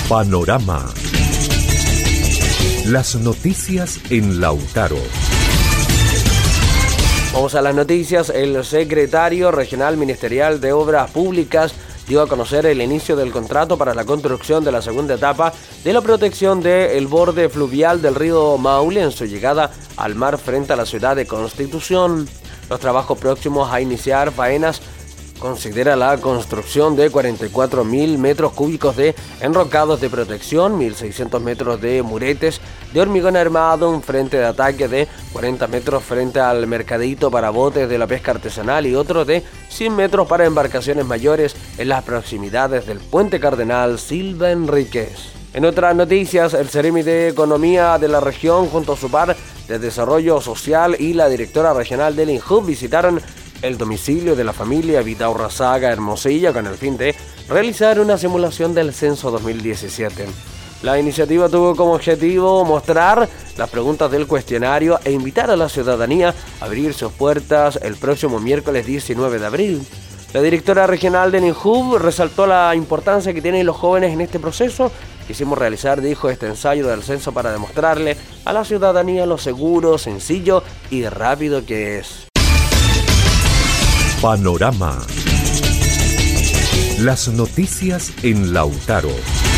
Panorama. Las noticias en Lautaro. Vamos a las noticias. El secretario regional ministerial de Obras Públicas dio a conocer el inicio del contrato para la construcción de la segunda etapa de la protección del borde fluvial del río Maule en su llegada al mar frente a la ciudad de Constitución. Los trabajos próximos a iniciar faenas considera la construcción de 44.000 metros cúbicos de enrocados de protección, 1.600 metros de muretes de hormigón armado, un frente de ataque de 40 metros frente al mercadito para botes de la pesca artesanal y otro de 100 metros para embarcaciones mayores en las proximidades del puente Cardenal Silva Enríquez. En otras noticias, el Ceremi de Economía de la región junto a su par de Desarrollo Social y la directora regional del INJUB visitaron el domicilio de la familia Vidaurrazaga Hermosilla con el fin de realizar una simulación del censo 2017. La iniciativa tuvo como objetivo mostrar las preguntas del cuestionario e invitar a la ciudadanía a abrir sus puertas el próximo miércoles 19 de abril. La directora regional del INJUB resaltó la importancia que tienen los jóvenes en este proceso. Quisimos realizar, dijo, este ensayo del censo para demostrarle a la ciudadanía lo seguro, sencillo y rápido que es. Panorama. Las noticias en Lautaro.